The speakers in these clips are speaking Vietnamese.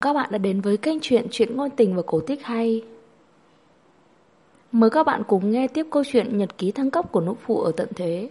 các bạn đã đến với kênh truyện ngôn tình và cổ tích hay. Mời các bạn cùng nghe tiếp câu chuyện nhật ký thăng cấp của nữ phụ ở tận thế.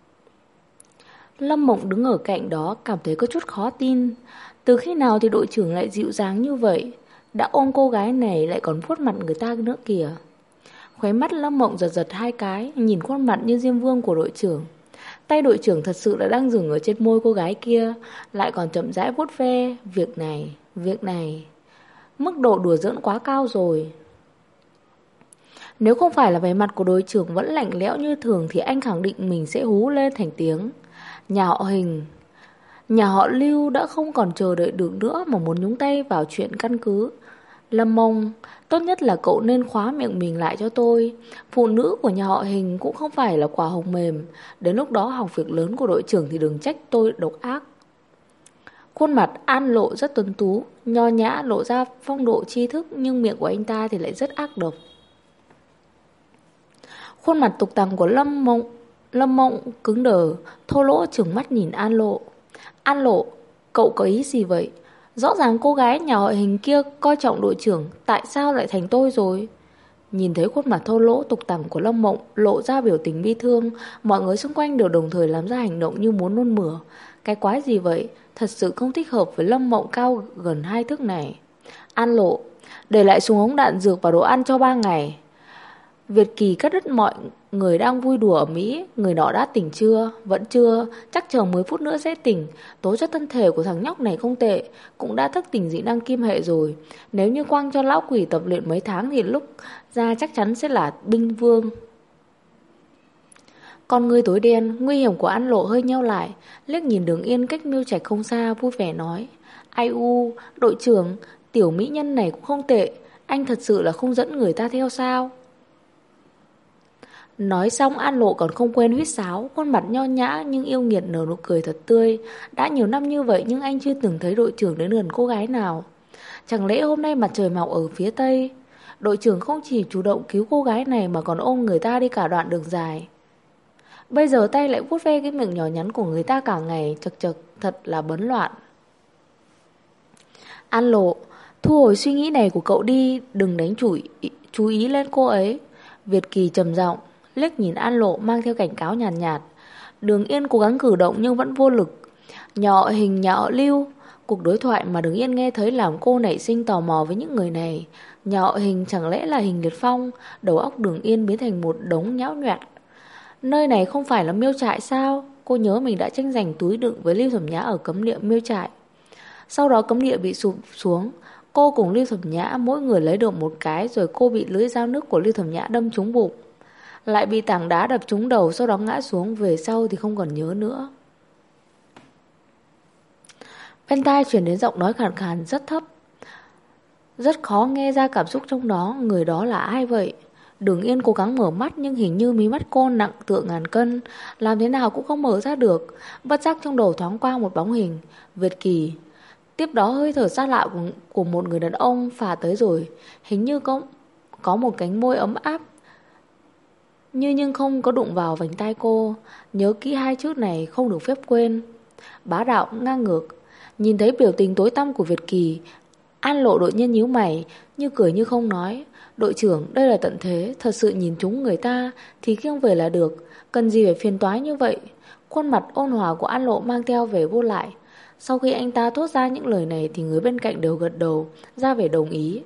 Lâm Mộng đứng ở cạnh đó cảm thấy có chút khó tin. Từ khi nào thì đội trưởng lại dịu dàng như vậy? Đã ôm cô gái này lại còn vuốt mặt người ta nữa kìa. Khóe mắt Lâm Mộng giật giật hai cái, nhìn khuôn mặt như Diêm Vương của đội trưởng. Tay đội trưởng thật sự đã đang dừng ở trên môi cô gái kia, lại còn chậm rãi vuốt ve. Việc này, mức độ đùa giỡn quá cao rồi. Nếu không phải là vẻ mặt của đội trưởng vẫn lạnh lẽo như thường thì anh khẳng định mình sẽ hú lên thành tiếng. Nhà họ Hình, nhà họ Lưu đã không còn chờ đợi được nữa mà muốn nhúng tay vào chuyện căn cứ. Lâm Mông, tốt nhất là cậu nên khóa miệng mình lại cho tôi. Phụ nữ của nhà họ Hình cũng không phải là quả hồng mềm. Đến lúc đó học việc lớn của đội trưởng thì đừng trách tôi độc ác. Khuôn mặt An Lộ rất tuấn tú, nho nhã lộ ra phong độ tri thức, nhưng miệng của anh ta thì lại rất ác độc. Khuôn mặt tục tằng của Lâm Mộng cứng đờ, thô lỗ trừng mắt nhìn An Lộ. An Lộ, cậu có ý gì vậy? Rõ ràng cô gái nhà họ Hình kia coi trọng đội trưởng, tại sao lại thành tôi rồi? Nhìn thấy khuôn mặt thô lỗ tục tằng của Lâm Mộng lộ ra biểu tình bi thương, mọi người xung quanh đều đồng thời làm ra hành động như muốn nôn mửa. Cái quái gì vậy? Thật sự không thích hợp với Lâm Mộng cao gần 2 thước này. An Lộ, để lại súng ống đạn dược và đồ ăn cho 3 ngày. Việt Kỳ cắt đứt mọi người đang vui đùa ở Mỹ. Người nọ đã tỉnh chưa? Vẫn chưa, chắc chờ 10 phút nữa sẽ tỉnh. Tố chất thân thể của thằng nhóc này không tệ, cũng đã thức tỉnh dị năng kim hệ rồi. Nếu như quang cho lão quỷ tập luyện mấy tháng thì lúc ra chắc chắn sẽ là binh vương. Con ngươi tối đen, nguy hiểm của An Lộ hơi nheo lại, liếc nhìn Đường Yên cách Miêu Trạch không xa, vui vẻ nói: Ai u, đội trưởng, tiểu mỹ nhân này cũng không tệ, anh thật sự là không dẫn người ta theo sao? Nói xong An Lộ còn không quên huýt sáo, khuôn mặt nho nhã nhưng yêu nghiệt nở nụ cười thật tươi. Đã nhiều năm như vậy nhưng anh chưa từng thấy đội trưởng đến gần cô gái nào. Chẳng lẽ hôm nay mặt trời mọc ở phía tây? Đội trưởng không chỉ chủ động cứu cô gái này mà còn ôm người ta đi cả đoạn đường dài. Bây giờ tay lại vuốt ve cái miệng nhỏ nhắn của người ta cả ngày, chật chật, thật là bấn loạn. An Lộ, thu hồi suy nghĩ này của cậu đi, đừng đánh chú ý lên cô ấy. Việt Kỳ trầm giọng, liếc nhìn An Lộ mang theo cảnh cáo nhàn nhạt. Đường Yên cố gắng cử động nhưng vẫn vô lực. Nhà họ Hình, nhà họ Lưu. Cuộc đối thoại mà Đường Yên nghe thấy làm cô nảy sinh tò mò với những người này. Nhà họ Hình chẳng lẽ là Hình Liệt Phong? Đầu óc Đường Yên biến thành một đống nhão nhoẹt. Nơi này không phải là Miêu Trại sao? Cô nhớ mình đã tranh giành túi đựng với Lưu Thẩm Nhã ở cấm địa Miêu Trại. Sau đó cấm địa bị sụp xuống, cô cùng Lưu Thẩm Nhã mỗi người lấy được một cái, rồi cô bị lưỡi dao nước của Lưu Thẩm Nhã đâm trúng bụng, lại bị tảng đá đập trúng đầu, sau đó ngã xuống, về sau thì không còn nhớ nữa. Bên tai truyền đến giọng nói khàn khàn rất thấp, rất khó nghe ra cảm xúc trong đó. Người đó là ai vậy? Đường Yên cố gắng mở mắt nhưng hình như mí mắt cô nặng tựa ngàn cân, làm thế nào cũng không mở ra được. Bất giác trong đầu thoáng qua một bóng hình, Việt Kỳ. Tiếp đó hơi thở xa lạ của một người đàn ông phả tới rồi, hình như có một cánh môi ấm áp nhưng không có đụng vào vành tai cô. Nhớ kỹ hai chữ này không được phép quên. Bá đạo, ngang ngược. Nhìn thấy biểu tình tối tăm của Việt Kỳ, An Lộ đột nhiên nhíu mày, như cười như không nói. Đội trưởng, đây là tận thế, thật sự nhìn trúng người ta thì khiêng về là được, cần gì phải phiền toái như vậy? Khuôn mặt ôn hòa của An Lộ mang theo vẻ vô lại. Sau khi anh ta thốt ra những lời này thì người bên cạnh đều gật đầu, ra vẻ đồng ý.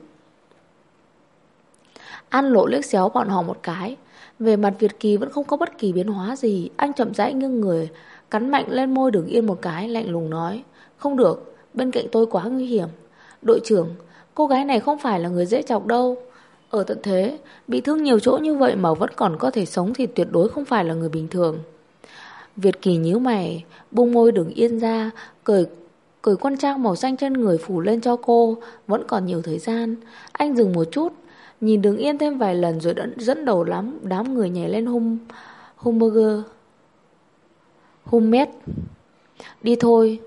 An Lộ liếc xéo bọn họ một cái. Về mặt Việt Kỳ vẫn không có bất kỳ biến hóa gì. Anh chậm rãi nghiêng người, cắn mạnh lên môi Đường Yên một cái, lạnh lùng nói: Không được, bên cạnh tôi quá nguy hiểm. Đội trưởng, cô gái này không phải là người dễ chọc đâu. Ở tận thế, bị thương nhiều chỗ như vậy mà vẫn còn có thể sống thì tuyệt đối không phải là người bình thường. Việt Kỳ nhíu mày, buông môi Đường Yên ra, cởi quân trang màu xanh trên người phủ lên cho cô. Vẫn còn nhiều thời gian. Anh dừng một chút, nhìn Đường Yên thêm vài lần rồi dẫn đầu đám người nhảy lên Hummet. Đi thôi.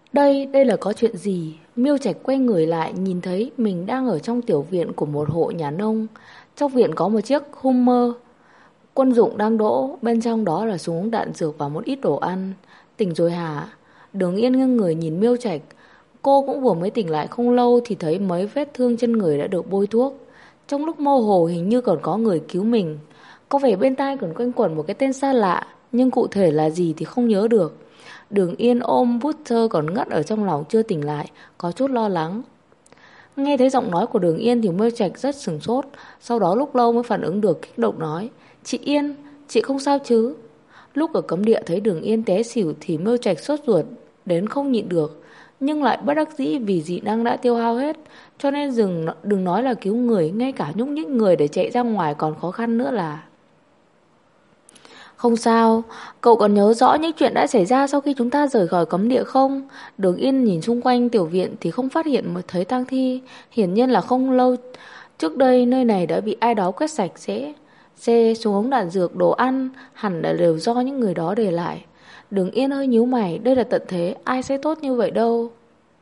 Đây là có chuyện gì? Miêu Trạch quay người lại nhìn thấy mình đang ở trong tiểu viện của một hộ nhà nông. Trong viện có một chiếc Hummer quân dụng đang đỗ, bên trong đó là súng đạn dược và một ít đồ ăn. Tỉnh rồi hả? Đường Yên nghiêng người nhìn Miêu Trạch. Cô cũng vừa mới tỉnh lại không lâu thì thấy mấy vết thương trên người đã được bôi thuốc. Trong lúc mơ hồ hình như còn có người cứu mình. Có vẻ bên tai còn quanh quẩn một cái tên xa lạ, nhưng cụ thể là gì thì không nhớ được. Đường Yên ôm Butter còn ngất ở trong lòng chưa tỉnh lại, có chút lo lắng. Nghe thấy giọng nói của Đường Yên thì Miêu Trạch rất sửng sốt, sau đó lúc lâu mới phản ứng được, kích động nói: "Chị Yên, chị không sao chứ?" Lúc ở cấm địa thấy Đường Yên té xỉu thì Miêu Trạch sốt ruột đến không nhịn được, nhưng lại bất đắc dĩ vì dị năng đã tiêu hao hết, cho nên đừng nói là cứu người, ngay cả nhúc nhích người để chạy ra ngoài còn khó khăn nữa là. Không sao, cậu còn nhớ rõ những chuyện đã xảy ra sau khi chúng ta rời khỏi cấm địa không? Đường Yên nhìn xung quanh tiểu viện thì không phát hiện một thấy tang thi, hiển nhiên là không lâu trước đây nơi này đã bị ai đó quét sạch sẽ. Xe, súng ống đạn dược, đồ ăn hẳn là đều do những người đó để lại. Đường Yên hơi nhíu mày, đây là tận thế, ai sẽ tốt như vậy đâu.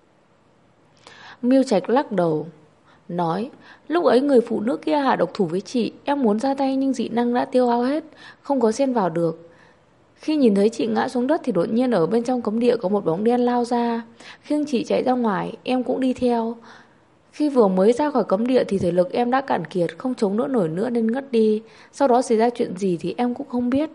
Miêu Trạch lắc đầu, nói: "Lúc ấy người phụ nữ kia hạ độc thủ với chị, em muốn ra tay nhưng dị năng đã tiêu hao hết, không có xen vào được. Khi nhìn thấy chị ngã xuống đất thì đột nhiên ở bên trong cấm địa có một bóng đen lao ra, khiêng chị chạy ra ngoài, em cũng đi theo. Khi vừa mới ra khỏi cấm địa thì thể lực em đã cạn kiệt, không chống đỡ nổi nữa nên ngất đi. Sau đó xảy ra chuyện gì thì em cũng không biết."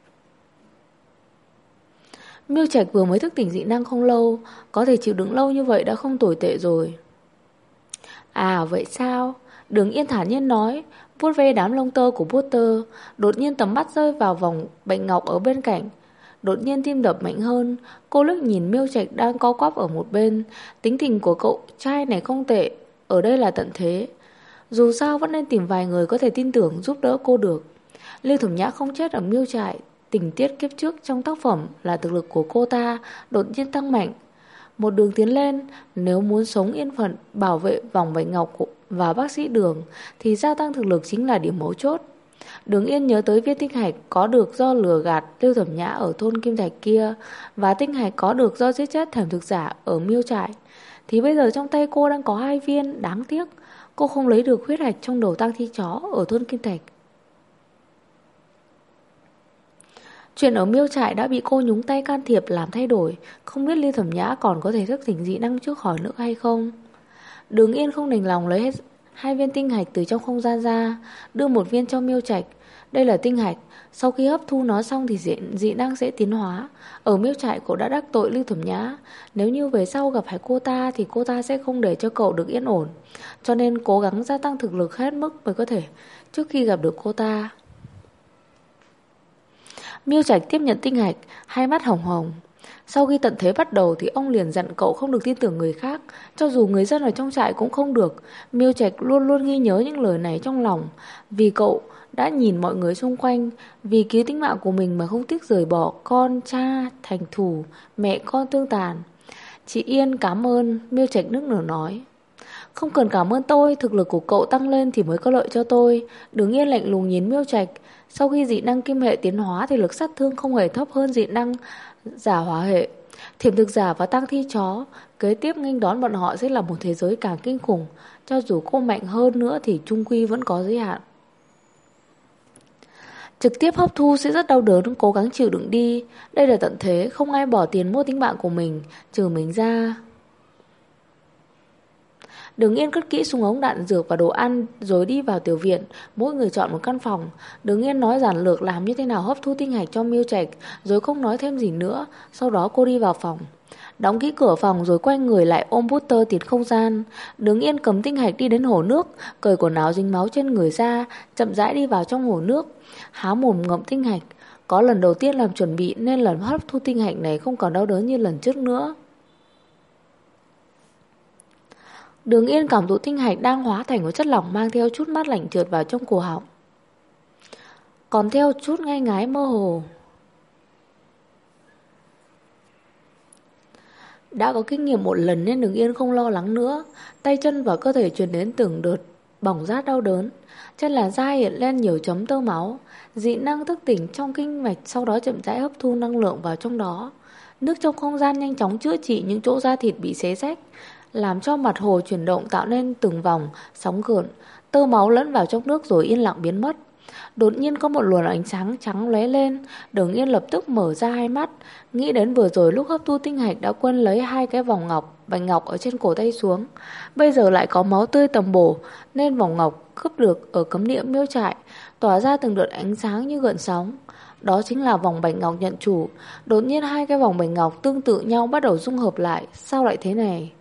Miêu Trạch vừa mới thức tỉnh dị năng không lâu, có thể chịu đựng lâu như vậy đã không tồi tệ rồi. À vậy sao? Đường Yên thản nhiên nói, vuốt ve đám lông tơ của Potter. Đột nhiên tầm mắt rơi vào vòng bạch ngọc ở bên cạnh. Đột nhiên tim đập mạnh hơn. Cô liếc nhìn Miêu Trạch đang co quắp ở một bên. Tính tình của cậu trai này không tệ. Ở đây là tận thế. Dù sao vẫn nên tìm vài người có thể tin tưởng giúp đỡ cô được. Lưu Thẩm Nhã không chết ở Miêu Trại. Tình tiết kiếp trước trong tác phẩm là thực lực của cô ta đột nhiên tăng mạnh. Một đường tiến lên, nếu muốn sống yên phận, bảo vệ vòng bạch ngọc và bác sĩ Đường thì gia tăng thực lực chính là điểm mấu chốt. Đường Yên nhớ tới viên tinh hạch có được do lừa gạt Lưu Thẩm Nhã ở thôn Kim Thạch kia và tinh hạch có được do giết chết thẩm thực giả ở Miêu Trại. Thì bây giờ trong tay cô đang có 2 viên, đáng tiếc cô không lấy được huyết hạch trong đầu tang thi chó ở thôn Kim Thạch. Chuyện ở Miêu Trại đã bị cô nhúng tay can thiệp làm thay đổi, không biết Lưu Thẩm Nhã còn có thể thức tỉnh dị năng trước khỏi nữa hay không. Đường Yên không đành lòng lấy hết 2 viên tinh hạch từ trong không gian ra, đưa một viên cho Miêu Trạch. Đây là tinh hạch, sau khi hấp thu nó xong thì dị năng sẽ tiến hóa. Ở Miêu Trại cậu đã đắc tội Lưu Thẩm Nhã, nếu như về sau gặp phải cô ta thì cô ta sẽ không để cho cậu được yên ổn, cho nên cố gắng gia tăng thực lực hết mức mới có thể trước khi gặp được cô ta. Miêu Trạch tiếp nhận tinh hạch, hai mắt hồng hồng. Sau khi tận thế bắt đầu thì ông liền dặn cậu không được tin tưởng người khác, cho dù người dân ở trong trại cũng không được. Miêu Trạch luôn luôn ghi nhớ những lời này trong lòng, vì cậu đã nhìn mọi người xung quanh, vì cứu tính mạng của mình mà không tiếc rời bỏ con, cha, thành thù, mẹ con tương tàn. Chị Yên cảm ơn, Miêu Trạch nức nở nói. Không cần cảm ơn tôi, thực lực của cậu tăng lên thì mới có lợi cho tôi. Đường Yên lạnh lùng nhìn Miêu Trạch. Sau khi dị năng kim hệ tiến hóa thì lực sát thương không hề thấp hơn dị năng giả hỏa hệ. Thiểm thực giả và tang thi chó, kế tiếp nghênh đón bọn họ sẽ là một thế giới càng kinh khủng. Cho dù cô mạnh hơn nữa thì chung quy vẫn có giới hạn. Trực tiếp hấp thu sẽ rất đau đớn, cố gắng chịu đựng đi. Đây là tận thế, không ai bỏ tiền mua tính mạng của mình, trừ mình ra. Đường Yên cất kỹ súng ống đạn dược và đồ ăn rồi đi vào tiểu viện, mỗi người chọn một căn phòng. Đường Yên nói giản lược làm như thế nào hấp thu tinh hạch cho Miêu Trạch, rồi không nói thêm gì nữa. Sau đó cô đi vào phòng, đóng kỹ cửa phòng rồi quay người lại ôm Butter tiến không gian. Đường Yên cầm tinh hạch đi đến hồ nước, cởi quần áo dính máu trên người ra, chậm rãi đi vào trong hồ nước, há mồm ngậm tinh hạch. Có lần đầu tiên làm chuẩn bị nên lần hấp thu tinh hạch này không còn đau đớn như lần trước nữa. Đường Yên cảm thụ tinh hạch đang hóa thành một chất lỏng mang theo chút mát lạnh trượt vào trong cổ họng, còn theo chút ngai ngái mơ hồ. Đã có kinh nghiệm một lần nên Đường Yên không lo lắng nữa. Tay chân và cơ thể truyền đến từng đợt bỏng rát đau đớn. Trên làn da hiện lên nhiều chấm tơ máu. Dị năng thức tỉnh trong kinh mạch, sau đó chậm rãi hấp thu năng lượng vào trong đó. Nước trong không gian nhanh chóng chữa trị những chỗ da thịt bị xé rách, làm cho mặt hồ chuyển động tạo nên từng vòng sóng gợn, tơ máu lẫn vào trong nước rồi yên lặng biến mất. Đột nhiên có một luồng ánh sáng trắng lóe lên, Đường Yên lập tức mở ra hai mắt, nghĩ đến vừa rồi lúc hấp thu tinh hạch đã quên lấy hai cái vòng ngọc, bạch ngọc ở trên cổ tay xuống. Bây giờ lại có máu tươi tầm bổ, nên vòng ngọc cướp được ở cấm địa miêu trại, tỏa ra từng đợt ánh sáng như gợn sóng. Đó chính là vòng bạch ngọc nhận chủ. Đột nhiên hai cái vòng bạch ngọc tương tự nhau bắt đầu dung hợp lại. Sao lại thế này?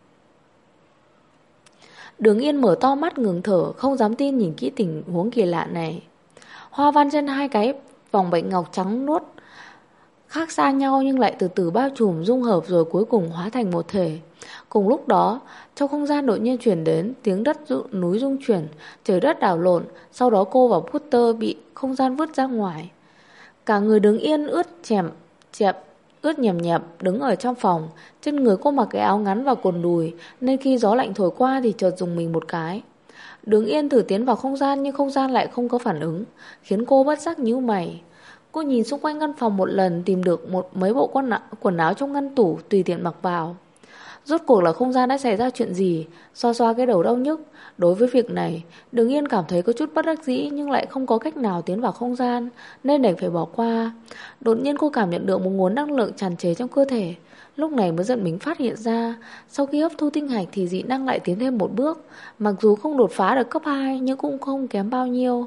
Đường Yên mở to mắt ngừng thở, không dám tin nhìn kỹ tình huống kỳ lạ này. Hoa văn trên hai cái vòng bạch ngọc trắng nuốt khác xa nhau nhưng lại từ từ bao trùm dung hợp rồi cuối cùng hóa thành một thể. Cùng lúc đó, trong không gian đột nhiên chuyển đến tiếng đất núi rung chuyển, trời đất đảo lộn, sau đó cô và Potter bị không gian vứt ra ngoài. Cả người Đường Yên ướt nhèm nhẹp đứng ở trong phòng, trên người cô mặc cái áo ngắn và quần đùi, nên khi gió lạnh thổi qua thì chợt rùng mình một cái. Đường Yên thử tiến vào không gian nhưng không gian lại không có phản ứng, khiến cô bất giác nhíu mày. Cô nhìn xung quanh căn phòng một lần, tìm được mấy bộ quần áo trong ngăn tủ tùy tiện mặc vào. Rốt cuộc là không gian đã xảy ra chuyện gì? Xoa xoa cái đầu đau nhức. Đối với việc này, Đường Yên cảm thấy có chút bất đắc dĩ nhưng lại không có cách nào tiến vào không gian, nên đành phải bỏ qua. Đột nhiên cô cảm nhận được một nguồn năng lượng tràn trề trong cơ thể. Lúc này mới giật mình phát hiện ra, sau khi hấp thu tinh hạch thì dị năng lại tiến thêm một bước. Mặc dù không đột phá được cấp 2 nhưng cũng không kém bao nhiêu.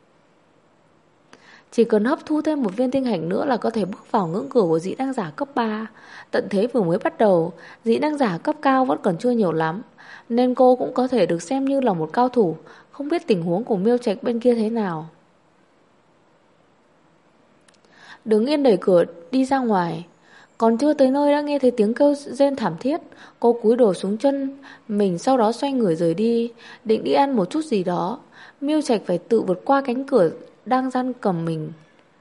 Chỉ cần hấp thu thêm một viên tinh hạch nữa là có thể bước vào ngưỡng cửa của dị năng giả cấp 3. Tận thế vừa mới bắt đầu, dị năng giả cấp cao vẫn còn chưa nhiều lắm, nên cô cũng có thể được xem như là một cao thủ. Không biết tình huống của Miêu Trạch bên kia thế nào. Đứng yên đẩy cửa đi ra ngoài. Còn chưa tới nơi đã nghe thấy tiếng kêu rên thảm thiết. Cô cúi đầu xuống chân mình, sau đó xoay người rời đi, định đi ăn một chút gì đó. Miêu Trạch phải tự vượt qua cánh cửa đang giam cầm mình.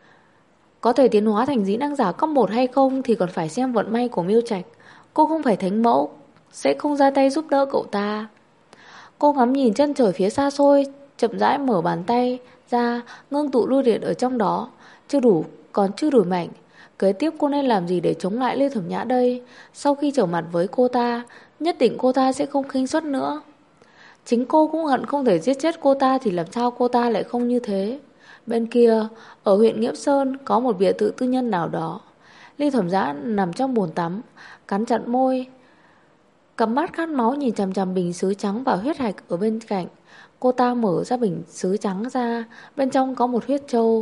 Có thể tiến hóa thành dĩ năng giả cấp 1 hay không thì còn phải xem vận may của Miêu Trạch. Cô không phải thánh mẫu, sẽ không ra tay giúp đỡ cậu ta. Cô ngắm nhìn chân trời phía xa xôi, chậm rãi mở bàn tay ra, ngưng tụ lôi điện ở trong đó. Chưa đủ, còn chưa đủ mạnh. Kế tiếp cô nên làm gì để chống lại Lê Thẩm Nhã đây? Sau khi trở mặt với cô ta, nhất định cô ta sẽ không khinh suất nữa. Chính cô cũng hận không thể giết chết cô ta, thì làm sao cô ta lại không như thế? Bên kia, ở huyện Nghiễm Sơn có một biệt thự tư nhân nào đó. Ly Thẩm Giã nằm trong bồn tắm, cắn chặt môi, cặp mắt khát máu nhìn chằm chằm bình sứ trắng và huyết hạch ở bên cạnh. Cô ta mở ra bình sứ trắng ra, bên trong có một huyết trâu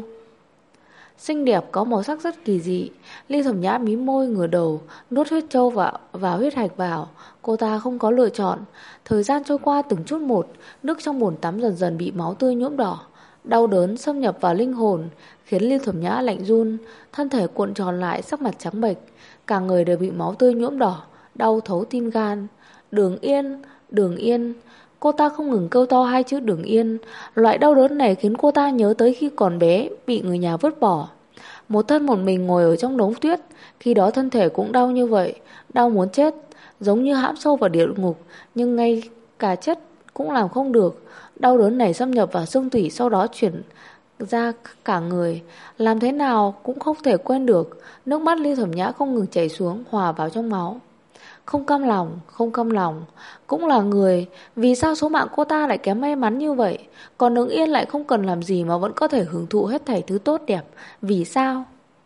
xinh đẹp có màu sắc rất kỳ dị. Ly Thẩm Nhã mím môi ngửa đầu, nuốt huyết trâu và huyết hạch vào. Cô ta không có lựa chọn. Thời gian trôi qua từng chút một, nước trong bồn tắm dần dần bị máu tươi nhuộm đỏ. Đau đớn xâm nhập vào linh hồn, khiến Ly Thẩm Nhã lạnh run, thân thể cuộn tròn lại, sắc mặt trắng bệch, cả người đều bị máu tươi nhuộm đỏ, đau thấu tim gan. Đường Yên, Đường Yên. Cô ta không ngừng kêu to hai chữ Đường Yên. Loại đau đớn này khiến cô ta nhớ tới khi còn bé bị người nhà vứt bỏ. Một thân một mình ngồi ở trong đống tuyết. Khi đó thân thể cũng đau như vậy, đau muốn chết, giống như hãm sâu vào địa ngục. Nhưng ngay cả chết cũng làm không được. Đau đớn này xâm nhập vào xương tủy, sau đó chuyển ra cả người. Làm thế nào cũng không thể quên được. Nước mắt Ly Thẩm Nhã không ngừng chảy xuống, hòa vào trong máu. Không cam lòng, không cam lòng. Cũng là người, vì sao số mạng cô ta lại kém may mắn như vậy? Còn Đường Yên lại không cần làm gì mà vẫn có thể hưởng thụ hết thảy thứ tốt đẹp. Vì sao?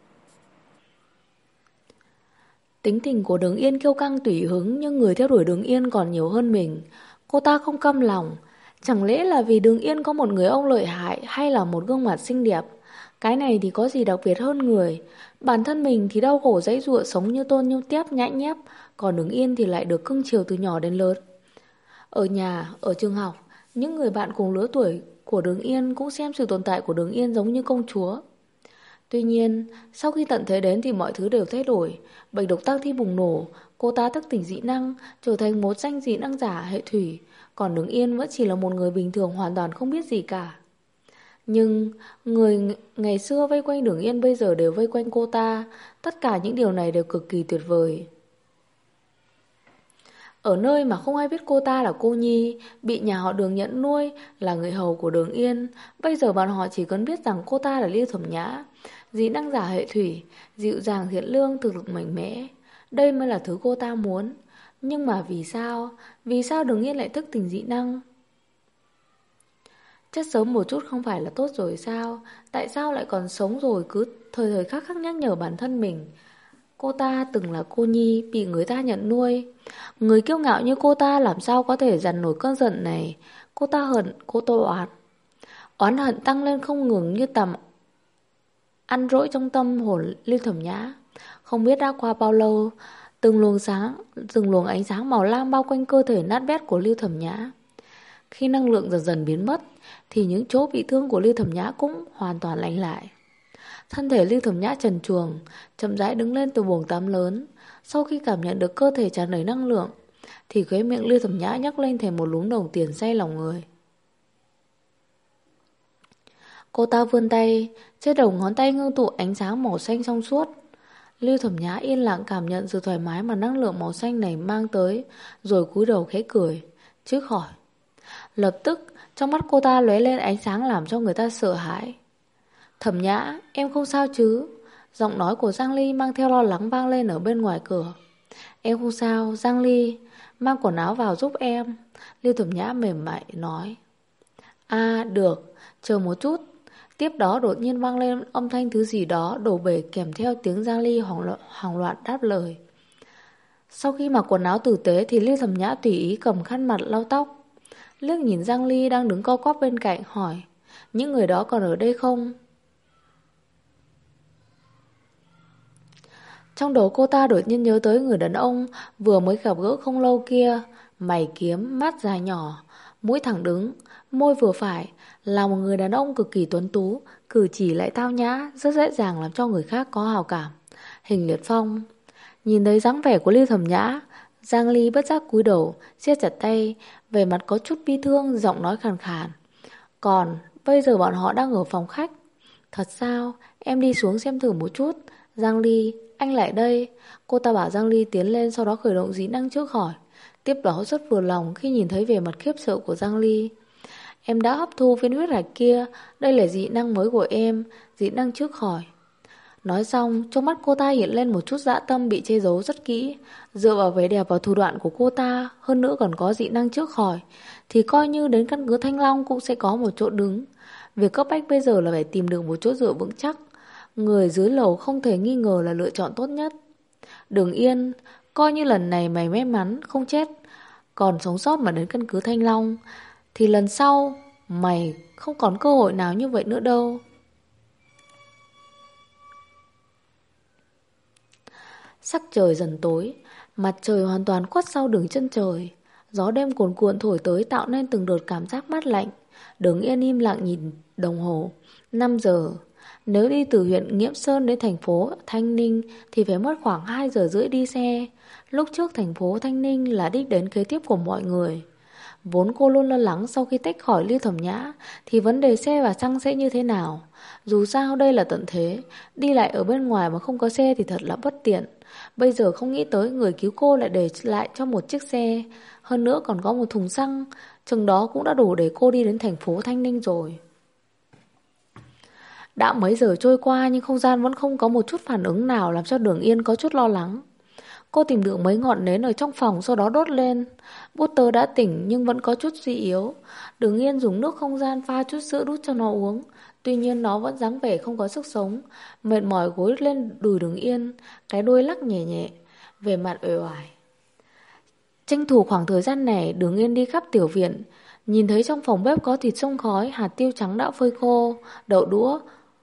Tính tình của Đường Yên kiêu căng tùy hứng, nhưng người theo đuổi Đường Yên còn nhiều hơn mình. Cô ta không cam lòng. Chẳng lẽ là vì Đường Yên có một người ông lợi hại, hay là một gương mặt xinh đẹp? Cái này thì có gì đặc biệt hơn người. Bản thân mình thì đau khổ dãy dụa sống như tôn như tép nhãi nhép, còn Đường Yên thì lại được cưng chiều từ nhỏ đến lớn. Ở nhà, ở trường học, những người bạn cùng lứa tuổi của Đường Yên cũng xem sự tồn tại của Đường Yên giống như công chúa. Tuy nhiên, sau khi tận thế đến thì mọi thứ đều thay đổi. Bệnh độc tăng thi bùng nổ, cô ta thức tỉnh dị năng, trở thành một danh dị năng giả hệ thủy, còn Đường Yên vẫn chỉ là một người bình thường hoàn toàn không biết gì cả. Nhưng người ngày xưa vây quanh Đường Yên bây giờ đều vây quanh cô ta. Tất cả những điều này đều cực kỳ tuyệt vời. Ở nơi mà không ai biết cô ta là cô Nhi, bị nhà họ Đường nhận nuôi, là người hầu của Đường Yên. Bây giờ bọn họ chỉ cần biết rằng cô ta là Lưu Thẩm Nhã, dị năng giả hệ thủy, dịu dàng thiện lương, thực lực mạnh mẽ. Đây mới là thứ cô ta muốn. Nhưng mà vì sao? Vì sao Đường Yên lại thức tỉnh dị năng? Chết sớm một chút không phải là tốt rồi sao? Tại sao lại còn sống rồi cứ thời thời khắc khắc nhắc nhở bản thân mình? Cô ta từng là cô Nhi, bị người ta nhận nuôi. Người kiêu ngạo như cô ta làm sao có thể dằn nổi cơn giận này? Cô ta hận, cô ta oán. Oán hận tăng lên không ngừng như tầm ăn rỗi trong tâm hồn Lưu Thẩm Nhã. Không biết đã qua bao lâu, từng luồng ánh sáng màu lam bao quanh cơ thể nát bét của Lưu Thẩm Nhã. Khi năng lượng dần dần biến mất, thì những chỗ bị thương của Lưu Thẩm Nhã cũng hoàn toàn lành lại. Thân thể Lưu Thẩm Nhã trần truồng, chậm rãi đứng lên từ buồng tắm lớn. Sau khi cảm nhận được cơ thể tràn đầy năng lượng, thì khóe miệng Lưu Thẩm Nhã nhấc lên thành một lúm đồng tiền say lòng người. Cô ta vươn tay, trên đầu ngón tay ngưng tụ ánh sáng màu xanh trong suốt. Lưu Thẩm Nhã yên lặng cảm nhận sự thoải mái mà năng lượng màu xanh này mang tới, rồi cúi đầu khẽ cười, chữa khỏi. Lập tức, trong mắt cô ta lóe lên ánh sáng làm cho người ta sợ hãi. Thẩm Nhã, em không sao chứ? Giọng nói của Giang Ly mang theo lo lắng vang lên ở bên ngoài cửa. Em không sao, Giang Ly, mang quần áo vào giúp em. Lưu Thẩm Nhã mềm mại nói. À, được, chờ một chút. Tiếp đó đột nhiên vang lên âm thanh thứ gì đó đổ bể kèm theo tiếng Giang Ly hoảng loạn đáp lời. Sau khi mặc quần áo tử tế thì Lưu Thẩm Nhã tùy ý cầm khăn mặt lau tóc. Liếc nhìn Giang Ly đang đứng co quắp bên cạnh hỏi, những người đó còn ở đây không? Trong đầu cô ta đột nhiên nhớ tới người đàn ông vừa mới gặp gỡ không lâu kia, mày kiếm, mắt dài nhỏ, mũi thẳng đứng, môi vừa phải, là một người đàn ông cực kỳ tuấn tú, cử chỉ lại tao nhã, rất dễ dàng làm cho người khác có hào cảm. Hình Liệt Phong. Nhìn thấy dáng vẻ của Lưu Thẩm Nhã, Giang Ly bất giác cúi đầu, siết chặt tay, vẻ mặt có chút bi thương, giọng nói khàn khàn. Còn, bây giờ bọn họ đang ở phòng khách. Thật sao? Em đi xuống xem thử một chút. Giang Ly, anh lại đây. Cô ta bảo Giang Ly tiến lên, sau đó khởi động dị năng trước khỏi. Tiếp đó rất vừa lòng khi nhìn thấy vẻ mặt khiếp sợ của Giang Ly. Em đã hấp thu viên huyết hạch kia, đây là dị năng mới của em, dị năng trước khỏi. Nói xong, trong mắt cô ta hiện lên một chút dã tâm bị che giấu rất kỹ. Dựa vào vẻ đẹp và thủ đoạn của cô ta, hơn nữa còn có dị năng trước khỏi, thì coi như đến căn cứ Thanh Long cũng sẽ có một chỗ đứng. Việc cấp bách bây giờ là phải tìm được một chỗ dựa vững chắc. Người dưới lầu không thể nghi ngờ là lựa chọn tốt nhất. Đường Yên, coi như lần này mày may mắn không chết, còn sống sót mà đến căn cứ Thanh Long, thì lần sau mày không còn cơ hội nào như vậy nữa đâu. Sắc trời dần tối, mặt trời hoàn toàn khuất sau đường chân trời. Gió đêm cuồn cuộn thổi tới tạo nên từng đợt cảm giác mát lạnh. Đường Yên im lặng nhìn đồng hồ. 5 giờ. Nếu đi từ huyện Nghiễm Sơn đến thành phố Thanh Ninh thì phải mất khoảng 2 giờ rưỡi đi xe. Lúc trước thành phố Thanh Ninh là đích đến kế tiếp của mọi người. Vốn cô luôn lo lắng sau khi tách khỏi Lưu Thẩm Nhã thì vấn đề xe và xăng sẽ như thế nào. Dù sao đây là tận thế, đi lại ở bên ngoài mà không có xe thì thật là bất tiện. Bây giờ không nghĩ tới người cứu cô lại để lại cho một chiếc xe, hơn nữa còn có một thùng xăng, chừng đó cũng đã đủ để cô đi đến thành phố Thanh Ninh rồi. Đã mấy giờ trôi qua nhưng không gian vẫn không có một chút phản ứng nào làm cho Đường Yên có chút lo lắng. Cô tìm được mấy ngọn nến ở trong phòng sau đó đốt lên. Butter đã tỉnh nhưng vẫn có chút suy yếu. Đường Yên dùng nước không gian pha chút sữa đút cho nó uống. Tuy nhiên nó vẫn dáng vẻ không có sức sống. Mệt mỏi gối lên đùi Đường Yên, cái đuôi lắc nhẹ nhẹ, về mặt uể oải. Tranh thủ khoảng thời gian này, Đường Yên đi khắp tiểu viện. Nhìn thấy trong phòng bếp có thịt xông khói, hạt tiêu trắng đã phơi khô, đậu đũa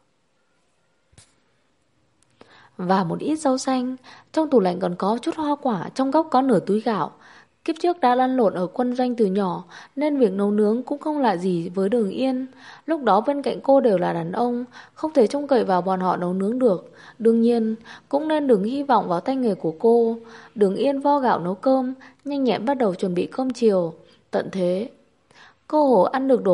và một ít rau xanh. Trong tủ lạnh còn có chút hoa quả, trong góc có nửa túi gạo. Kiếp trước đã lăn lộn ở quân doanh từ nhỏ nên việc nấu nướng cũng không lạ gì với Đường Yên. Lúc đó bên cạnh cô đều là đàn ông, không thể trông cậy vào bọn họ nấu nướng được. Đương nhiên cũng nên đừng hy vọng vào tay nghề của cô. Đường Yên vo gạo nấu cơm, nhanh nhẹn bắt đầu chuẩn bị cơm chiều. Tận thế cô hổ ăn được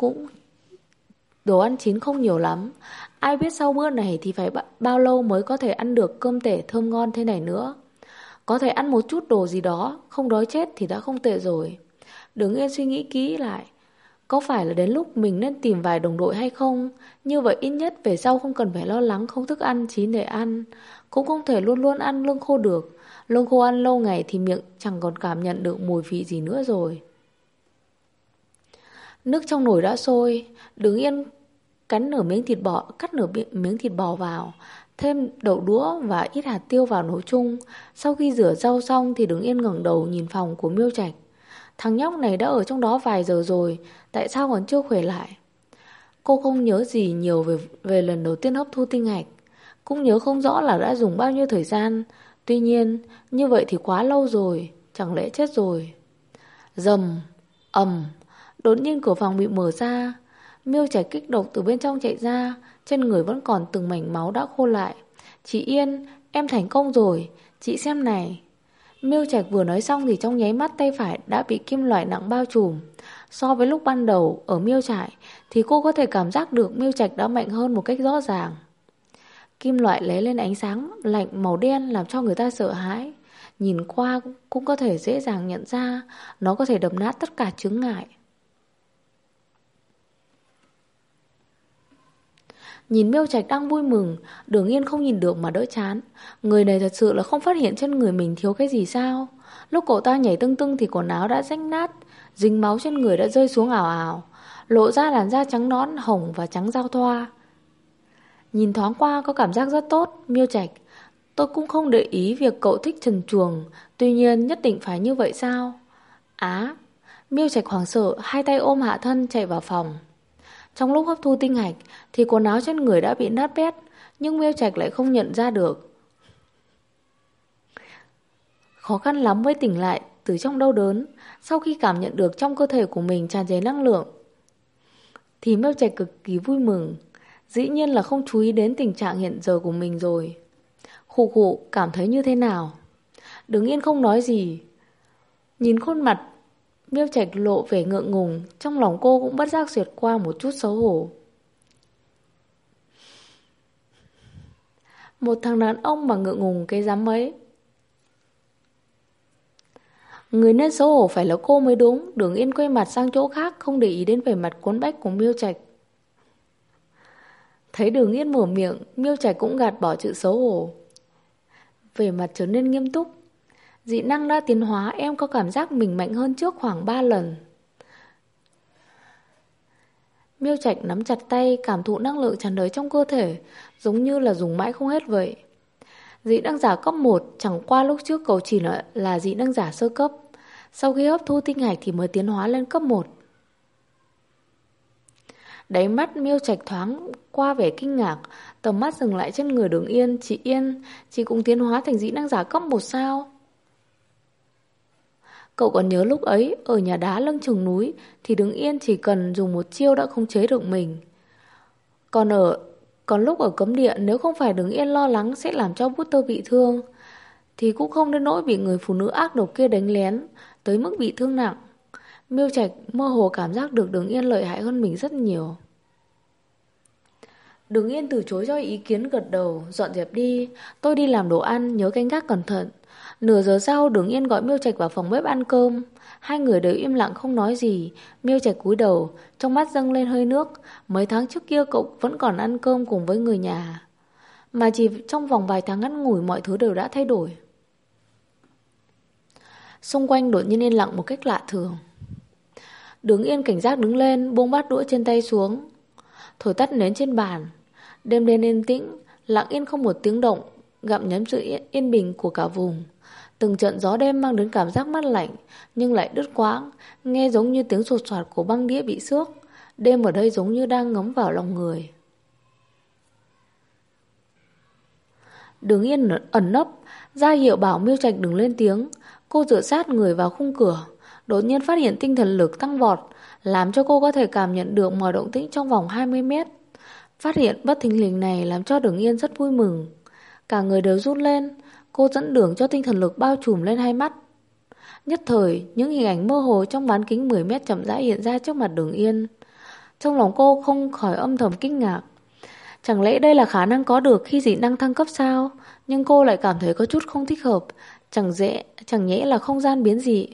đồ ăn chín không nhiều lắm. Ai biết sau bữa này thì phải bao lâu mới có thể ăn được cơm tẻ thơm ngon thế này nữa. Có thể ăn một chút đồ gì đó, không đói chết thì đã không tệ rồi. Đường Yên suy nghĩ kỹ lại, có phải là đến lúc mình nên tìm vài đồng đội hay không? Như vậy ít nhất về sau không cần phải lo lắng không thức ăn chín để ăn. Cũng không thể luôn luôn ăn lương khô được. Lương khô ăn lâu ngày thì miệng chẳng còn cảm nhận được mùi vị gì nữa rồi. Nước trong nồi đã sôi, Đường Yên cắt nửa miếng thịt bò vào, thêm đậu đũa và ít hạt tiêu vào nấu chung. Sau khi rửa rau xong thì Đường Yên ngẩng đầu nhìn phòng của Miêu Trạch. Thằng nhóc này đã ở trong đó vài giờ rồi, tại sao còn chưa khỏe lại? Cô không nhớ gì nhiều về lần đầu tiên hấp thu tinh hạch, cũng nhớ không rõ là đã dùng bao nhiêu thời gian. Tuy nhiên, như vậy thì quá lâu rồi, chẳng lẽ chết rồi? Rầm, ầm, đột nhiên cửa phòng bị mở ra. Miêu Trạch kích động từ bên trong chạy ra, trên người vẫn còn từng mảnh máu đã khô lại. Chị Yên, em thành công rồi, chị xem này. Miêu Trạch vừa nói xong thì trong nháy mắt tay phải đã bị kim loại nặng bao trùm. So với lúc ban đầu ở Miêu Trại thì cô có thể cảm giác được Miêu Trạch đã mạnh hơn một cách rõ ràng. Kim loại lóe lên ánh sáng lạnh màu đen làm cho người ta sợ hãi. Nhìn qua cũng có thể dễ dàng nhận ra nó có thể đập nát tất cả chướng ngại. Nhìn Miêu Trạch đang vui mừng, Đường Yên không nhìn được mà đỡ chán. Người này thật sự là không phát hiện trên người mình thiếu cái gì sao? Lúc cậu ta nhảy tưng tưng thì quần áo đã rách nát, dính máu trên người đã rơi xuống ảo ảo, lộ ra làn da trắng nõn, hồng và trắng giao thoa. Nhìn thoáng qua có cảm giác rất tốt, Miêu Trạch. Tôi cũng không để ý việc cậu thích trần truồng, tuy nhiên nhất định phải như vậy sao? Á, Miêu Trạch hoảng sợ, hai tay ôm hạ thân chạy vào phòng. Trong lúc hấp thu tinh hạch thì quần áo trên người đã bị nát bét, nhưng Miêu Trạch lại không nhận ra được. Khó khăn lắm mới tỉnh lại từ trong đau đớn, sau khi cảm nhận được trong cơ thể của mình tràn đầy năng lượng thì Miêu Trạch cực kỳ vui mừng. Dĩ nhiên là không chú ý đến tình trạng hiện giờ của mình rồi. Khụ khụ, cảm thấy như thế nào? Đứng yên không nói gì. Nhìn khuôn mặt Miêu Trạch lộ vẻ ngượng ngùng, trong lòng cô cũng bất giác xẹt qua một chút xấu hổ. Một thằng đàn ông mà ngượng ngùng cái dám mấy. Người nên xấu hổ phải là cô mới đúng. Đường Yên quay mặt sang chỗ khác, không để ý đến vẻ mặt cuốn bách của Miêu Trạch. Thấy Đường Yên mở miệng, Miêu Trạch cũng gạt bỏ chữ xấu hổ, vẻ mặt trở nên nghiêm túc. Dị năng đã tiến hóa, em có cảm giác mình mạnh hơn trước khoảng 3 lần. Miêu Trạch nắm chặt tay, cảm thụ năng lượng tràn đầy trong cơ thể, giống như là dùng mãi không hết vậy. Dị năng giả cấp 1, chẳng qua lúc trước cậu chỉ là dị năng giả sơ cấp. Sau khi hấp thu tinh hạch thì mới tiến hóa lên cấp 1. Đáy mắt Miêu Trạch thoáng qua vẻ kinh ngạc, tầm mắt dừng lại trên người Đường Yên. Chị Yên, chị cũng tiến hóa thành dị năng giả cấp 1 sao? Cậu còn nhớ lúc ấy ở nhà đá lưng chừng núi thì Đường Yên chỉ cần dùng một chiêu đã khống chế được mình. Còn lúc ở cấm địa, nếu không phải Đường Yên lo lắng sẽ làm cho Butter bị thương thì cũng không đến nỗi bị người phụ nữ ác độc kia đánh lén tới mức bị thương nặng. Miêu Trạch mơ hồ cảm giác được Đường Yên lợi hại hơn mình rất nhiều. Đường Yên từ chối cho ý kiến, gật đầu, dọn dẹp đi. Tôi đi làm đồ ăn, nhớ canh gác cẩn thận. Nửa giờ sau, Đường Yên gọi Miêu Trạch vào phòng bếp ăn cơm. Hai người đều im lặng không nói gì. Miêu Trạch cúi đầu, trong mắt dâng lên hơi nước. Mấy tháng trước kia cậu vẫn còn ăn cơm cùng với người nhà, mà chỉ trong vòng vài tháng ngắn ngủi mọi thứ đều đã thay đổi. Xung quanh đột nhiên yên lặng một cách lạ thường. Đường Yên cảnh giác đứng lên, buông bát đũa trên tay xuống, thổi tắt nến trên bàn. Đêm đen yên tĩnh, lặng yên không một tiếng động, gặm nhấm sự yên bình của cả vùng. Từng trận gió đêm mang đến cảm giác mát lạnh, nhưng lại đứt quãng, nghe giống như tiếng sột soạt của băng đĩa bị xước. Đêm ở đây giống như đang ngấm vào lòng người. Đường Yên ẩn nấp, ra hiệu bảo Miêu Trạch đừng lên tiếng. Cô dựa sát người vào khung cửa, đột nhiên phát hiện tinh thần lực tăng vọt, làm cho cô có thể cảm nhận được mọi động tĩnh trong vòng 20 mét. Phát hiện bất thình lình này làm cho Đường Yên rất vui mừng. Cả người đều run lên, cô dẫn đường cho tinh thần lực bao trùm lên hai mắt. Nhất thời, những hình ảnh mơ hồ trong bán kính 10 mét chậm rãi hiện ra trước mặt Đường Yên. Trong lòng cô không khỏi âm thầm kinh ngạc. Chẳng lẽ đây là khả năng có được khi dị năng thăng cấp sao? Nhưng cô lại cảm thấy có chút không thích hợp. Chẳng nhẽ là không gian biến dị.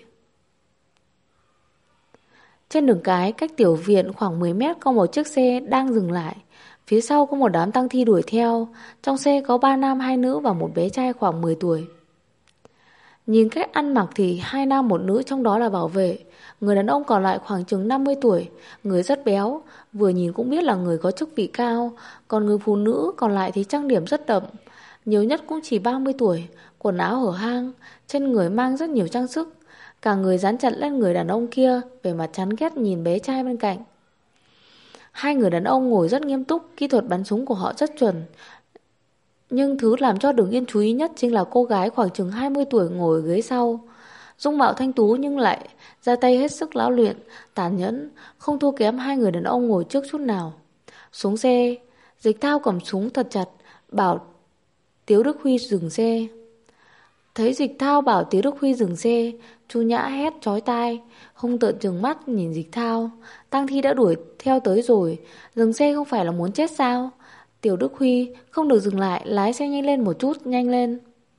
Trên đường cái cách tiểu viện khoảng 10 mét có một chiếc xe đang dừng lại. Phía sau có một đám tang thi đuổi theo. Trong xe có 3 nam 2 nữ và một bé trai khoảng 10 tuổi. Nhìn cách ăn mặc thì 2 nam 1 nữ, trong đó là bảo vệ. Người đàn ông còn lại khoảng chừng 50 tuổi, người rất béo, vừa nhìn cũng biết là người có chức vị cao. Còn người phụ nữ còn lại thì trang điểm rất đậm, nhiều nhất cũng chỉ 30 tuổi, quần áo hở hang, trên người mang rất nhiều trang sức. Cả người dán chặt lên người đàn ông kia, vẻ mặt chán ghét nhìn bé trai bên cạnh. Hai người đàn ông ngồi rất nghiêm túc, kỹ thuật bắn súng của họ rất chuẩn. Nhưng thứ làm cho Đường Yên chú ý nhất chính là cô gái khoảng chừng 20 tuổi ngồi ở ghế sau. Dung mạo thanh tú nhưng lại ra tay hết sức lão luyện, tàn nhẫn, không thua kém hai người đàn ông ngồi trước chút nào. Xuống xe, Dịch Thao cầm súng thật chặt, bảo Tiếu Đức Huy dừng xe. Thấy Dịch Thao bảo Tiếu Đức Huy dừng xe, Chu Nhã hét chói tai, hung tợn trừng mắt nhìn Dịch Thao. Tang thi đã đuổi theo tới rồi, dừng xe không phải là muốn chết sao? Tiểu Đức Huy không được dừng lại, lái xe nhanh lên một chút, nhanh lên.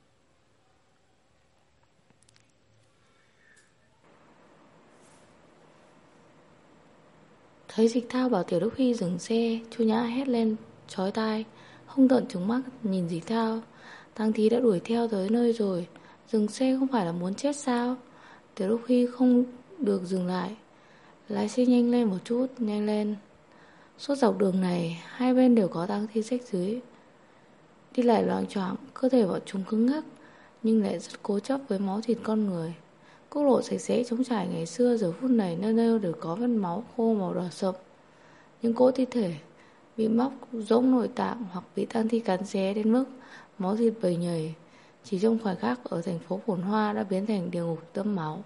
Thấy Dịch Thao bảo Tiểu Đức Huy dừng xe, Chu Nhã hét lên chói tai, hung tợn trừng mắt nhìn Dịch Thao. Tang thi đã đuổi theo tới nơi rồi, dừng xe không phải là muốn chết sao? Tiểu Đức Huy không được dừng lại, lái xe nhanh lên một chút, nhanh lên. Suốt dọc đường này, hai bên đều có tang thi rách dưới, đi lại loạng choạng, cơ thể bọn chúng cứng ngắc, nhưng lại rất cố chấp với máu thịt con người. Quốc lộ sạch sẽ trống trải ngày xưa giờ phút này nơi nơi đều có vết máu khô màu đỏ sậm. Những cỗ thi thể bị móc rỗng nội tạng hoặc bị tang thi cắn xé đến mức máu thịt bầy nhầy. Chỉ trong khoảnh khắc ở thành phố phồn hoa đã biến thành địa ngục đẫm máu.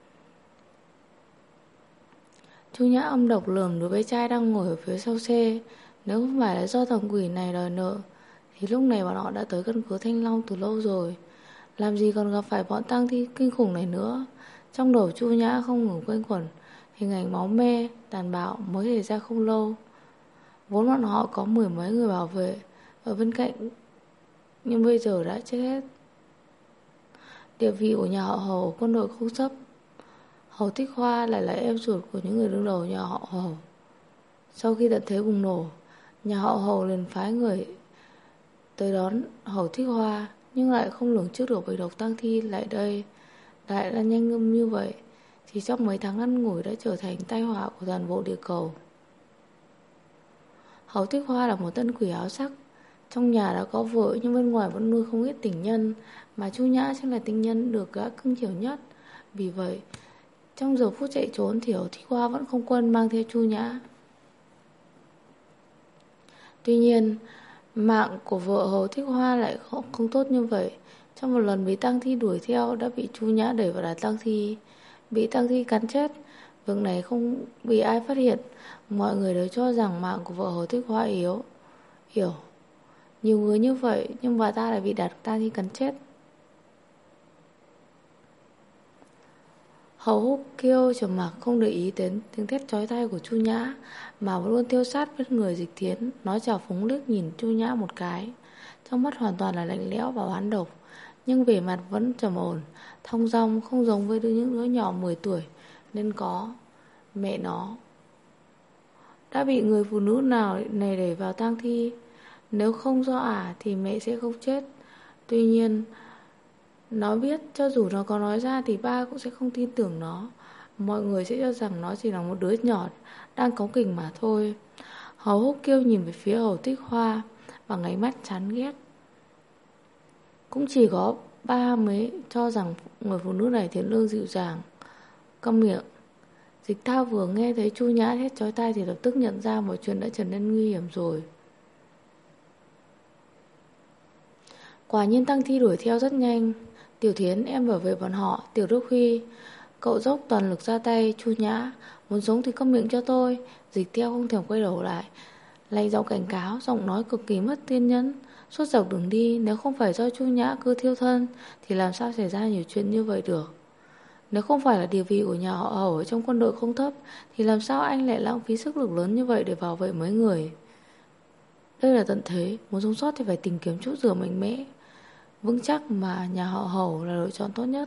Chu Nhã âm độc lườm đứa bé trai đang ngồi ở phía sau xe. Nếu không phải là do thằng quỷ này đòi nợ thì lúc này bọn họ đã tới căn cứ Thanh Long từ lâu rồi. Làm gì còn gặp phải bọn tang thi kinh khủng này nữa. Trong đầu Chu Nhã không ngừng quanh quẩn hình ảnh máu me, tàn bạo mới xảy ra không lâu. Vốn bọn họ có 10 mấy người bảo vệ ở bên cạnh, nhưng bây giờ đã chết hết. Địa vị của nhà họ Hầu ở quân đội không thấp. Hầu Thích Hoa lại là em ruột của những người đứng đầu nhà họ Hầu. Sau khi tận thế bùng nổ, nhà họ Hầu liền phái người tới đón Hầu Thích Hoa, nhưng lại không lường trước được bầy độc tang thi lại đây. Lại là nhanh ngâm như vậy, chỉ trong mấy tháng ngắn ngủi đã trở thành tai họa của toàn bộ địa cầu. Hầu Thích Hoa là một tân quỷ áo sắc. Trong nhà đã có vợ nhưng bên ngoài vẫn nuôi không ít tình nhân, mà Chu Nhã chính là tình nhân được gã cưng chiều nhất. Vì vậy, trong giờ phút chạy trốn thì Hầu Thích Hoa vẫn không quên mang theo Chu Nhã. Tuy nhiên, mạng của vợ Hầu Thích Hoa lại không tốt như vậy. Trong một lần bị tang thi đuổi theo đã bị Chu Nhã đẩy vào đàn tang thi, bị tang thi cắn chết. Việc này không bị ai phát hiện. Mọi người đều cho rằng mạng của vợ Hầu Thích Hoa yếu. Hiểu, nhiều người như vậy nhưng bà ta lại bị đặt tang thi cắn chết. Hầu Húc kêu trầm mặc không để ý đến tiếng thét chói tai của Chu Nhã, mà vẫn luôn theo sát bên người Dịch Thiến. Nó chào phúng liếc nhìn Chu Nhã một cái, trong mắt hoàn toàn là lạnh lẽo và oán độc, nhưng vẻ mặt vẫn trầm ổn, thong dong, không giống với những đứa nhỏ 10 tuổi nên có. Mẹ nó đã bị người phụ nữ nào này đẩy vào tang thi. Nếu không do thì mẹ sẽ không chết. Tuy nhiên nó biết cho dù nó có nói ra thì ba cũng sẽ không tin tưởng nó. Mọi người sẽ cho rằng nó chỉ là một đứa nhỏ đang cáu kỉnh mà thôi. Hầu Húc kêu nhìn về phía Hầu Tích Hoa bằng ánh mắt chán ghét. Cũng chỉ có ba mới cho rằng người phụ nữ này thiện lương dịu dàng. Câm miệng. Dịch Thao vừa nghe thấy Chu Nhã hét chói tai thì lập tức nhận ra mọi chuyện đã trở nên nguy hiểm rồi. Quả nhiên tang thi đuổi theo rất nhanh. Tiểu Thiến, em bảo vệ bọn họ. Tiểu Đức Huy, cậu dốc toàn lực ra tay. Chu Nhã, muốn sống thì câm miệng cho tôi. Dịch Theo không thèm quay đầu lại, lạnh giọng cảnh cáo, giọng nói cực kỳ mất kiên nhẫn. Suốt dọc đường đi, nếu không phải do Chu Nhã cứ thiêu thân thì làm sao xảy ra nhiều chuyện như vậy được. Nếu không phải là địa vị của nhà họ Hầu ở trong quân đội không thấp thì làm sao anh lại lãng phí sức lực lớn như vậy để bảo vệ mấy người. Đây là tận thế, muốn sống sót thì phải tìm kiếm chỗ dựa mạnh mẽ. vững chắc mà nhà họ Hầu là lựa chọn tốt nhất.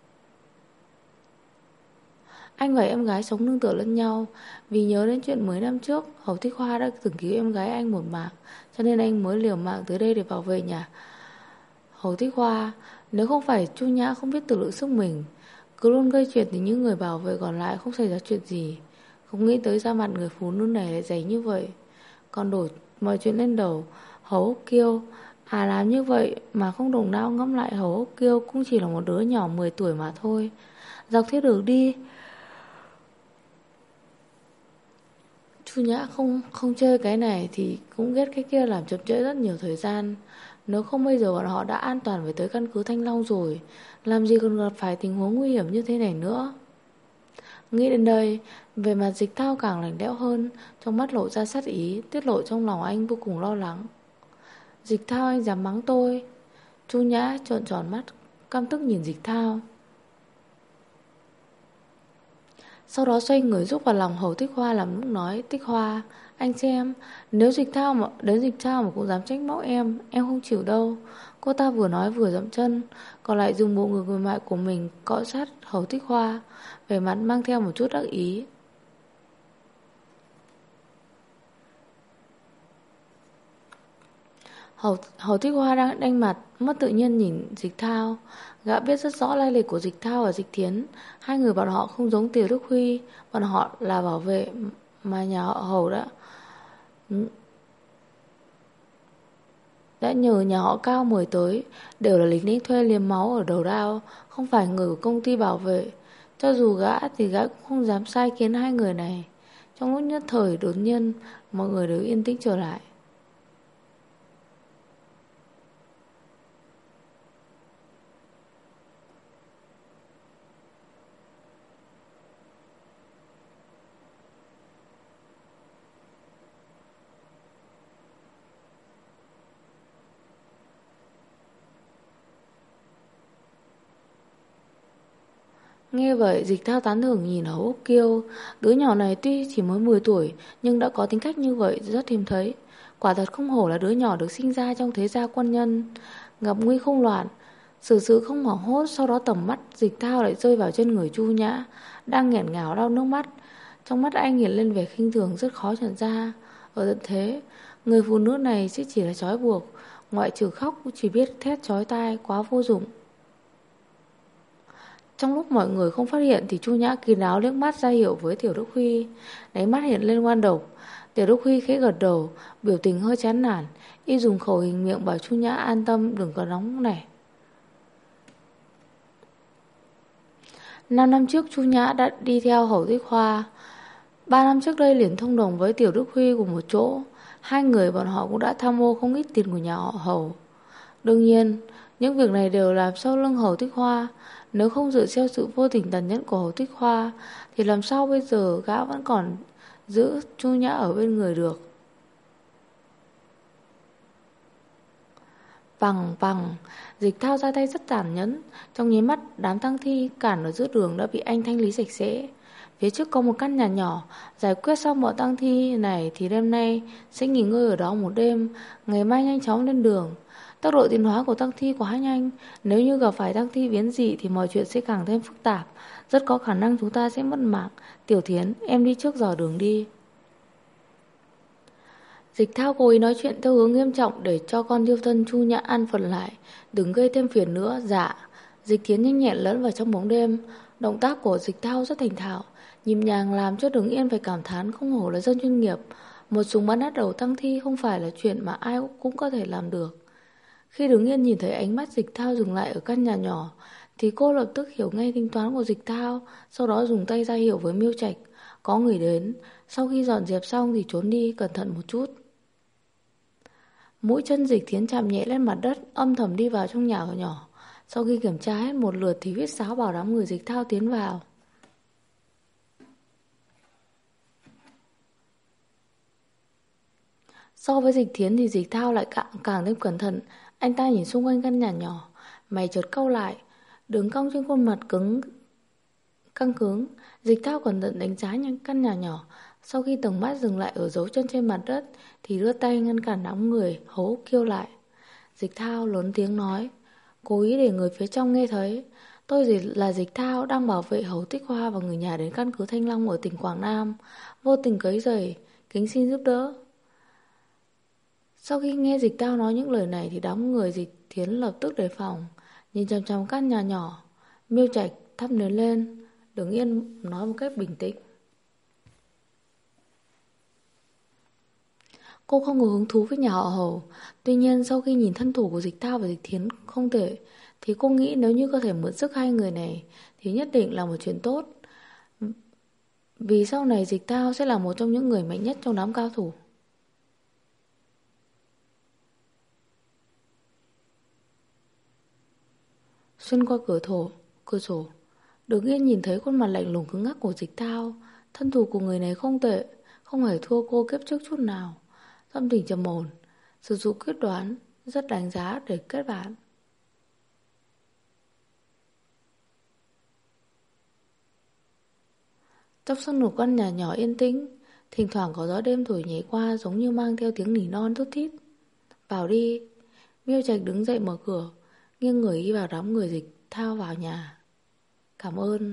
Anh và em gái sống nương tựa lẫn nhau. Vì nhớ đến chuyện 10 năm trước Hầu Thích Hoa đã từng cứu em gái anh một mạng, cho nên anh mới liều mạng tới đây để bảo vệ nhà Hầu Thích Hoa. Nếu không phải Chu Nhã không biết tự lượng sức mình, cứ luôn gây chuyện thì những người bảo vệ còn lại không xảy ra chuyện gì. Không nghĩ tới da mặt người phụ nữ này lại dày như vậy, còn đổ mọi chuyện lên đầu Hầu Úc Kiêu. Làm như vậy mà không đồng não ngẫm lại, Hầu Úc Kiêu cũng chỉ là một đứa nhỏ 10 tuổi mà thôi. Dọc theo đường đi, Chu Nhã không chơi cái này thì cũng ghét cái kia, làm chậm trễ rất nhiều thời gian. Nếu không bây giờ bọn họ đã an toàn về tới căn cứ Thanh Long rồi, làm gì còn gặp phải tình huống nguy hiểm như thế này nữa. Nghĩ đến đây, về mặt Dịch Thao càng lạnh lẽo hơn, trong mắt lộ ra sát ý, tiết lộ trong lòng anh vô cùng lo lắng. Dịch Thao, anh dám mắng tôi? Chu Nhã trợn tròn mắt, căm tức nhìn Dịch Thao. Sau đó xoay người rúc vào lòng Hầu Tích Hoa làm lúc nói, Tích Hoa, anh xem, nếu Dịch Thao mà cũng dám trách móc em không chịu đâu. Cô ta vừa nói vừa dậm chân, còn lại dùng bộ ngực mềm mại của mình cọ sát Hầu Tích Hoa, vẻ mặt mang theo một chút đắc ý. Hầu Thích Hoa đang đanh mặt, mất tự nhiên nhìn Dịch Thao. Gã biết rất rõ lai lịch của Dịch Thao và Dịch Thiến. Hai người bọn họ không giống Tiểu Đức Huy, bọn họ là bảo vệ mà nhà họ Hầu đã nhờ nhà họ Cao mời tới, đều là lính đánh thuê liếm máu ở đầu đao, không phải người của công ty bảo vệ. Cho dù gã thì gã cũng không dám sai khiến hai người này. Trong lúc nhất thời đột nhiên, mọi người đều yên tĩnh trở lại. Nghe vậy, Dịch Thao tán thưởng nhìn Hầu Úc Kiêu. Đứa nhỏ này tuy chỉ mới 10 tuổi nhưng đã có tính cách như vậy rất hiếm thấy. Quả thật không hổ là đứa nhỏ được sinh ra trong thế gia quân nhân, gặp nguy không loạn, xử sự không hoảng hốt. Sau đó tầm mắt Dịch Thao lại rơi vào trên người Chu Nhã đang nghẹn ngào lau nước mắt. Trong mắt anh hiện lên vẻ khinh thường rất khó nhận ra. Ở tận thế, người phụ nữ này sẽ chỉ là trói buộc, ngoại trừ khóc cũng chỉ biết thét chói tai, quá vô dụng. Trong lúc mọi người không phát hiện thì Chu Nhã kín đáo liếc mắt ra hiệu với Tiểu Đức Huy, đáy mắt hiện lên ngoan độc. Tiểu Đức Huy khẽ gật đầu, biểu tình hơi chán nản, y dùng khẩu hình miệng bảo Chu Nhã an tâm, đừng có nóng nảy. 5 năm trước Chu Nhã đã đi theo Hầu Tích Hoa. 3 năm trước đây liền thông đồng với Tiểu Đức Huy cùng một chỗ. Hai người bọn họ cũng đã tham mô không ít tiền của nhà họ Hầu. Đương nhiên, những việc này đều làm sau lưng Hầu Tích Hoa. Nếu không dựa theo sự vô tình tàn nhẫn của Hầu Tích Hoa thì làm sao bây giờ gã vẫn còn giữ Chu Nhã ở bên người được. Bằng, Dịch Thao ra tay rất tàn nhẫn. Trong nháy mắt, đám tang thi cản ở giữa đường đã bị anh thanh lý sạch sẽ. Phía trước có một căn nhà nhỏ. Giải quyết xong bọn tang thi này thì đêm nay sẽ nghỉ ngơi ở đó một đêm, ngày mai nhanh chóng lên đường. Tốc độ tiến hóa của tang thi quá nhanh, nếu như gặp phải tang thi biến dị thì mọi chuyện sẽ càng thêm phức tạp, rất có khả năng chúng ta sẽ mất mạng. Tiểu Thiến, em đi trước dò đường đi. Dịch Thao cố ý nói chuyện theo hướng nghiêm trọng để cho con thiêu thân Chu Nhã an phận lại, đừng gây thêm phiền nữa. Dạ. Dịch Thiến nhanh nhẹn lẫn vào trong bóng đêm. Động tác của Dịch Thao rất thành thạo, nhịp nhàng làm cho Đường Yên phải cảm thán không hổ là dân chuyên nghiệp. Một súng bắn nát đầu tang thi không phải là chuyện mà ai cũng có thể làm được. Khi Đường Yên nhìn thấy ánh mắt Dịch Thao dừng lại ở căn nhà nhỏ thì cô lập tức hiểu ngay tính toán của Dịch Thao, sau đó dùng tay ra hiệu với Miêu Trạch có người đến. Sau khi dọn dẹp xong thì trốn đi, cẩn thận một chút. Mũi chân Dịch Thiến chạm nhẹ lên mặt đất, âm thầm đi vào trong nhà ở nhỏ. Sau khi kiểm tra hết một lượt thì huýt sáo bảo đám người Dịch Thao tiến vào. So với Dịch Thiến thì Dịch Thao lại càng thêm cẩn thận. Anh ta nhìn xung quanh căn nhà nhỏ, mày chợt cau lại, đường cong trên khuôn mặt căng cứng. Dịch Thao cẩn thận đánh giá những căn nhà nhỏ. Sau khi tầm mắt dừng lại ở dấu chân trên mặt đất thì đưa tay ngăn cản đám người Hầu Úc Kiêu lại. Dịch Thao lớn tiếng nói, cố ý để người phía trong nghe thấy. Là Dịch Thao, đang bảo vệ Hầu Tích Hoa và người nhà đến căn cứ Thanh Long ở tỉnh Quảng Nam, vô tình quấy rầy, kính xin giúp đỡ. Sau khi nghe Dịch Thao nói những lời này thì đám người Dịch Thiến lập tức đề phòng, nhìn chằm chằm căn nhà nhỏ. Miêu Trạch thắp nến lên, đứng yên nói một cách bình tĩnh. Cô không có hứng thú với nhà họ Hầu. Tuy nhiên sau khi nhìn thân thủ của Dịch Thao và Dịch Thiến không tệ, thì cô nghĩ nếu như có thể mượn sức hai người này thì nhất định là một chuyện tốt. Vì sau này Dịch Thao sẽ là một trong những người mạnh nhất trong đám cao thủ. Xuyên qua cửa sổ, Đường Yên nhìn thấy khuôn mặt lạnh lùng cứng ngắc của Dịch Thao. Thân thủ của người này không tệ, không hề thua cô kiếp trước chút nào. Tâm tình trầm ổn, sử dụng quyết đoán, rất đáng giá để kết bạn. Trong sân một căn nhà nhỏ yên tĩnh, thỉnh thoảng có gió đêm thổi nhảy qua giống như mang theo tiếng nỉ non thút thít. Vào đi. Miêu Trạch đứng dậy mở cửa, nghiêng người đi vào đám người Dịch Thao vào nhà. Cảm ơn.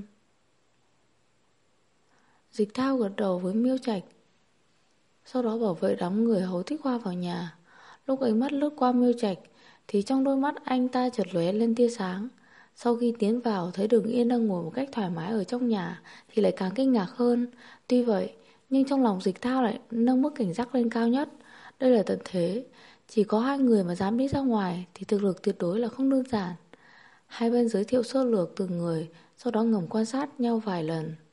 Dịch Thao gật đầu với Miêu Trạch, sau đó bảo vệ đám người Hầu Tích Hoa vào nhà. Lúc ánh mắt lướt qua Miêu Trạch thì trong đôi mắt anh ta chợt lóe lên tia sáng. Sau khi tiến vào thấy Đường Yên đang ngồi một cách thoải mái ở trong nhà thì lại càng kinh ngạc hơn. Tuy vậy nhưng trong lòng Dịch Thao lại nâng mức cảnh giác lên cao nhất. Đây là tận thế, chỉ có hai người mà dám đi ra ngoài thì thực lực tuyệt đối là không đơn giản. Hai bên giới thiệu sơ lược từng người, sau đó ngầm quan sát nhau vài lần.